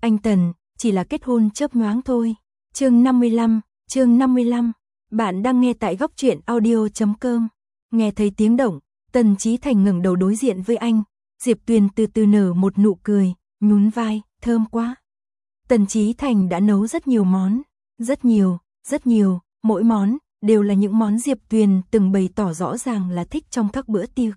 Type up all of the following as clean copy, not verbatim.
Anh Tần, chỉ là kết hôn chớp nhoáng thôi. Chương 55. Bạn đang nghe tại góc truyện audio.com. Nghe thấy tiếng động, Tần Chí Thành ngẩng đầu đối diện với anh. Diệp Tuyền từ từ nở một nụ cười, nhún vai, thơm quá. Tần Chí Thành đã nấu rất nhiều món, rất nhiều, mỗi món đều là những món Diệp Tuyền từng bày tỏ rõ ràng là thích trong các bữa tiệc.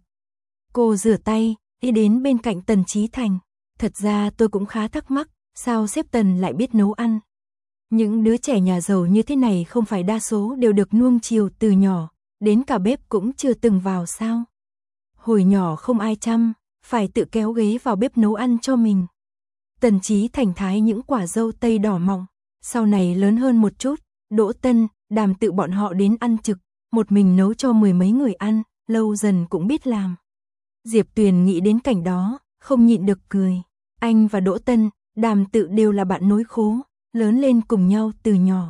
Cô rửa tay, đi đến bên cạnh Tần Chí Thành. Thật ra tôi cũng khá thắc mắc, sao sếp Tần lại biết nấu ăn? Những đứa trẻ nhà giàu như thế này không phải đa số đều được nuông chiều từ nhỏ, đến cả bếp cũng chưa từng vào sao? Hồi nhỏ không ai chăm, phải tự kéo ghế vào bếp nấu ăn cho mình. Tần Chí Thành thái những quả dâu tây đỏ mọng, sau này lớn hơn một chút, Đỗ Tân, Đàm Tự bọn họ đến ăn trực, một mình nấu cho mười mấy người ăn, lâu dần cũng biết làm. Diệp Tuyền nghĩ đến cảnh đó, không nhịn được cười. Anh và Đỗ Tân, Đàm Tự đều là bạn nối khố, lớn lên cùng nhau từ nhỏ.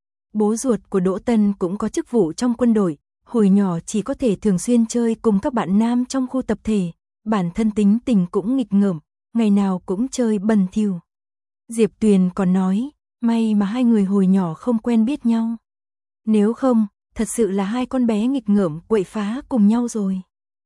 Bố ruột của Đỗ Tân cũng có chức vụ trong quân đội, hồi nhỏ chỉ có thể thường xuyên chơi cùng các bạn nam trong khu tập thể, bản thân tính tình cũng nghịch ngợm, ngày nào cũng chơi bẩn thỉu. Diệp Tuyền còn nói, may mà hai người hồi nhỏ không quen biết nhau. Nếu không, thật sự là hai con bé nghịch ngợm quậy phá cùng nhau rồi.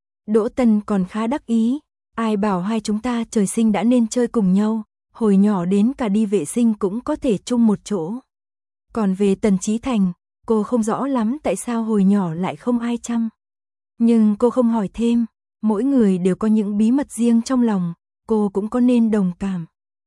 Đỗ Tân còn khá đắc ý, ai bảo hai chúng ta trời sinh đã nên chơi cùng nhau, hồi nhỏ đến cả đi vệ sinh cũng có thể chung một chỗ. Còn về Tần Chí Thành, cô không rõ lắm tại sao hồi nhỏ lại không ai chăm. Nhưng cô không hỏi thêm, mỗi người đều có những bí mật riêng trong lòng, cô cũng có nên đồng cảm.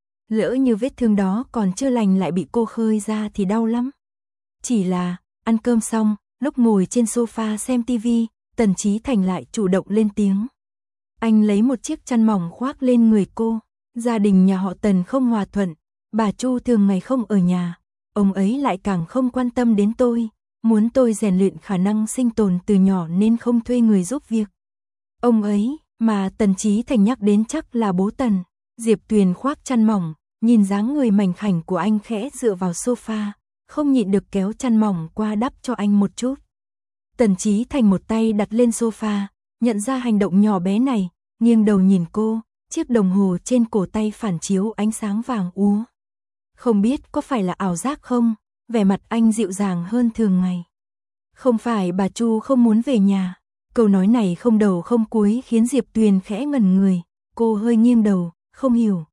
Lỡ như vết thương đó còn chưa lành lại bị cô khơi ra thì đau lắm. Chỉ là, ăn cơm xong, lúc ngồi trên sofa xem tivi, Tần Chí Thành lại chủ động lên tiếng. Anh lấy một chiếc chăn mỏng khoác lên người cô. Gia đình nhà họ Tần không hòa thuận, bà Chu thường ngày không ở nhà, ông ấy lại càng không quan tâm đến tôi, muốn tôi rèn luyện khả năng sinh tồn từ nhỏ nên không thuê người giúp việc. Ông ấy, mà Tần Chí Thành nhắc đến chắc là bố Tần. Diệp Tuyền khoác chăn mỏng, nhìn dáng người mảnh khảnh của anh khẽ dựa vào sofa, không nhịn được kéo chăn mỏng qua đắp cho anh một chút. Tần Chí Thành một tay đặt lên sofa, nhận ra hành động nhỏ bé này, nghiêng đầu nhìn cô. Chiếc đồng hồ trên cổ tay phản chiếu ánh sáng vàng úa. Không biết có phải là ảo giác không, vẻ mặt anh dịu dàng hơn thường ngày. Không phải bà Chu không muốn về nhà. Câu nói này không đầu không cuối khiến Diệp Tuyền khẽ ngẩn người. Cô hơi nghiêng đầu, không hiểu.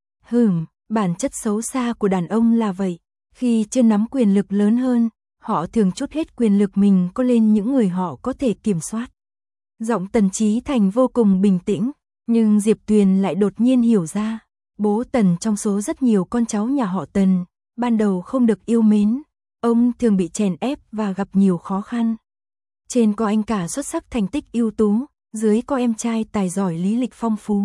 Bản chất xấu xa của đàn ông là vậy. Khi chưa nắm quyền lực lớn hơn, họ thường trút hết quyền lực mình có lên những người họ có thể kiểm soát. Giọng Tần Chí Thành vô cùng bình tĩnh. Nhưng Diệp Tuyền lại đột nhiên hiểu ra, bố Tần trong số rất nhiều con cháu nhà họ Tần, ban đầu không được yêu mến, ông thường bị chèn ép và gặp nhiều khó khăn. Trên có anh cả xuất sắc thành tích ưu tú, dưới có em trai tài giỏi lý lịch phong phú.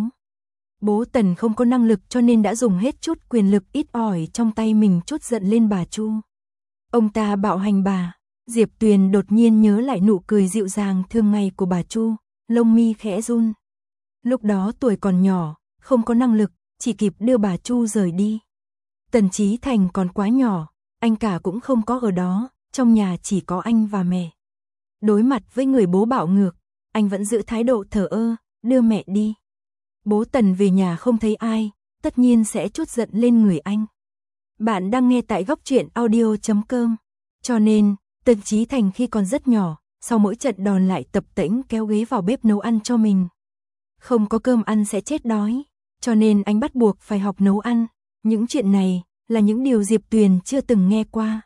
Bố Tần không có năng lực cho nên đã dùng hết chút quyền lực ít ỏi trong tay mình trút giận lên bà Chu. Ông ta bạo hành bà. Diệp Tuyền đột nhiên nhớ lại nụ cười dịu dàng thường ngày của bà Chu, lông mi khẽ run. Lúc đó tuổi còn nhỏ, không có năng lực, chỉ kịp đưa bà Chu rời đi. Tần Chí Thành còn quá nhỏ, anh cả cũng không có ở đó, trong nhà chỉ có anh và mẹ. Đối mặt với người bố bạo ngược, anh vẫn giữ thái độ thờ ơ, đưa mẹ đi. Bố Tần về nhà không thấy ai, tất nhiên sẽ trút giận lên người anh. Bạn đang nghe tại góc truyện audio.com. Cho nên, Tần Chí Thành khi còn rất nhỏ, sau mỗi trận đòn lại tập tễnh kéo ghế vào bếp nấu ăn cho mình. Không có cơm ăn sẽ chết đói, cho nên anh bắt buộc phải học nấu ăn. Những chuyện này là những điều Diệp Tuyền chưa từng nghe qua.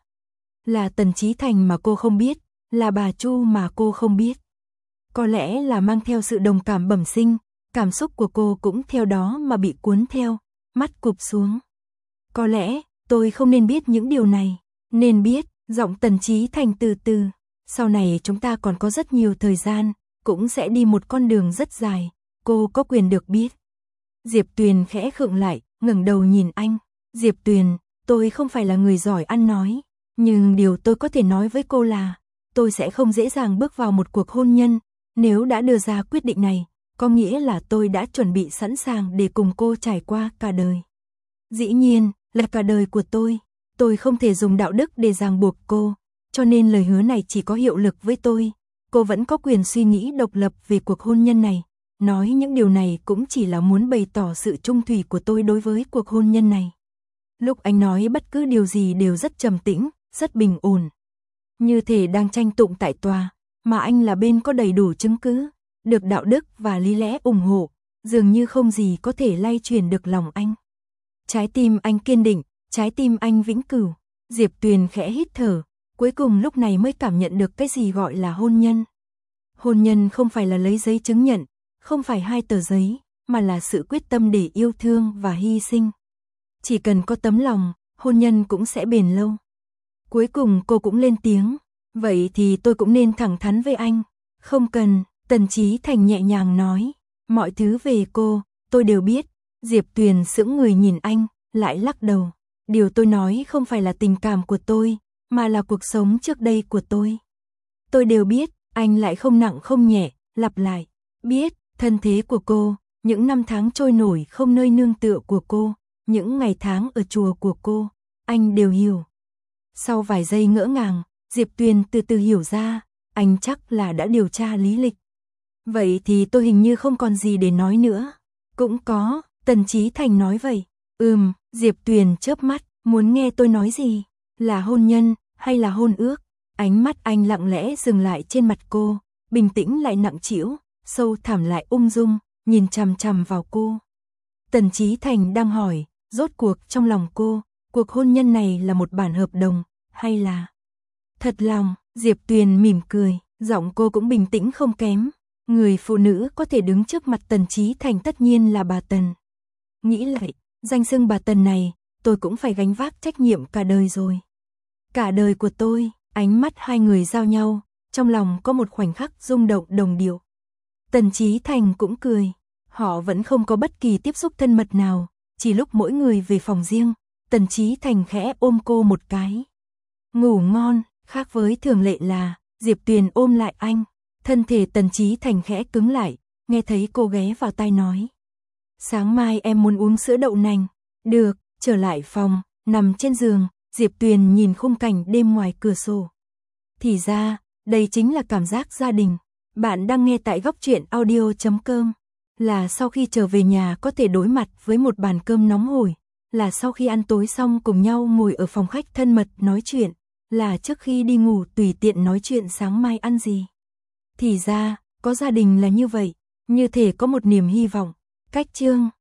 Là Tần Chí Thành mà cô không biết, là bà Chu mà cô không biết. Có lẽ là mang theo sự đồng cảm bẩm sinh, cảm xúc của cô cũng theo đó mà bị cuốn theo, mắt cụp xuống. Có lẽ tôi không nên biết những điều này, nên biết, giọng Tần Chí Thành từ từ. Sau này chúng ta còn có rất nhiều thời gian, cũng sẽ đi một con đường rất dài. Cô có quyền được biết. Diệp Tuyền khẽ khựng lại, ngẩng đầu nhìn anh. Diệp Tuyền, tôi không phải là người giỏi ăn nói, nhưng điều tôi có thể nói với cô là, tôi sẽ không dễ dàng bước vào một cuộc hôn nhân. Nếu đã đưa ra quyết định này, có nghĩa là tôi đã chuẩn bị sẵn sàng để cùng cô trải qua cả đời. Dĩ nhiên, là cả đời của tôi không thể dùng đạo đức để ràng buộc cô, cho nên lời hứa này chỉ có hiệu lực với tôi. Cô vẫn có quyền suy nghĩ độc lập về cuộc hôn nhân này. Nói những điều này cũng chỉ là muốn bày tỏ sự trung thủy của tôi đối với cuộc hôn nhân này. Lúc anh nói bất cứ điều gì đều rất trầm tĩnh, rất bình ổn. Như thể đang tranh tụng tại tòa, mà anh là bên có đầy đủ chứng cứ, được đạo đức và lý lẽ ủng hộ, dường như không gì có thể lay chuyển được lòng anh. Trái tim anh kiên định, trái tim anh vĩnh cửu. Diệp Tuyền khẽ hít thở, cuối cùng lúc này mới cảm nhận được cái gì gọi là hôn nhân. Hôn nhân không phải là lấy giấy chứng nhận, không phải 2 tờ giấy, mà là sự quyết tâm để yêu thương và hy sinh. Chỉ cần có tấm lòng, hôn nhân cũng sẽ bền lâu. Cuối cùng cô cũng lên tiếng, vậy thì tôi cũng nên thẳng thắn với anh. Không cần, Tần Chí Thành nhẹ nhàng nói, mọi thứ về cô, tôi đều biết. Diệp Tuyền sững người nhìn anh, lại lắc đầu. Điều tôi nói không phải là tình cảm của tôi, mà là cuộc sống trước đây của tôi. Tôi đều biết, anh lại không nặng không nhẹ, lặp lại. Biết, thân thế của cô, những năm tháng trôi nổi không nơi nương tựa của cô, những ngày tháng ở chùa của cô, anh đều hiểu. Sau vài giây ngỡ ngàng, Diệp Tuyền từ từ hiểu ra, anh chắc là đã điều tra lý lịch. Vậy thì tôi hình như không còn gì để nói nữa. Cũng có, Tần Chí Thành nói vậy. Diệp Tuyền chớp mắt, muốn nghe tôi nói gì? Là hôn nhân, hay là hôn ước? Ánh mắt anh lặng lẽ dừng lại trên mặt cô, bình tĩnh lại nặng trĩu, sâu thẳm lại ung dung, nhìn chằm chằm vào cô. Tần Chí Thành đang hỏi, rốt cuộc trong lòng cô, cuộc hôn nhân này là một bản hợp đồng, hay là thật lòng? Diệp Tuyền mỉm cười, giọng cô cũng bình tĩnh không kém. Người phụ nữ có thể đứng trước mặt Tần Chí Thành tất nhiên là bà Tần. Nghĩ lại, danh xưng bà Tần này, tôi cũng phải gánh vác trách nhiệm cả đời rồi. Cả đời của tôi, ánh mắt hai người giao nhau, trong lòng có một khoảnh khắc rung động đồng điệu. Tần Chí Thành cũng cười, họ vẫn không có bất kỳ tiếp xúc thân mật nào, chỉ lúc mỗi người về phòng riêng, Tần Chí Thành khẽ ôm cô một cái. Ngủ ngon, khác với thường lệ là, Diệp Tuyền ôm lại anh, thân thể Tần Chí Thành khẽ cứng lại, nghe thấy cô ghé vào tai nói. Sáng mai em muốn uống sữa đậu nành. Được, trở lại phòng, nằm trên giường, Diệp Tuyền nhìn khung cảnh đêm ngoài cửa sổ. Thì ra, đây chính là cảm giác gia đình. Bạn đang nghe tại góc truyện audio.com. Là sau khi trở về nhà có thể đối mặt với một bàn cơm nóng hổi. Là sau khi ăn tối xong cùng nhau ngồi ở phòng khách thân mật nói chuyện. Là trước khi đi ngủ tùy tiện nói chuyện sáng mai ăn gì. Thì ra, có gia đình là như vậy, như thể có một niềm hy vọng. Cách chương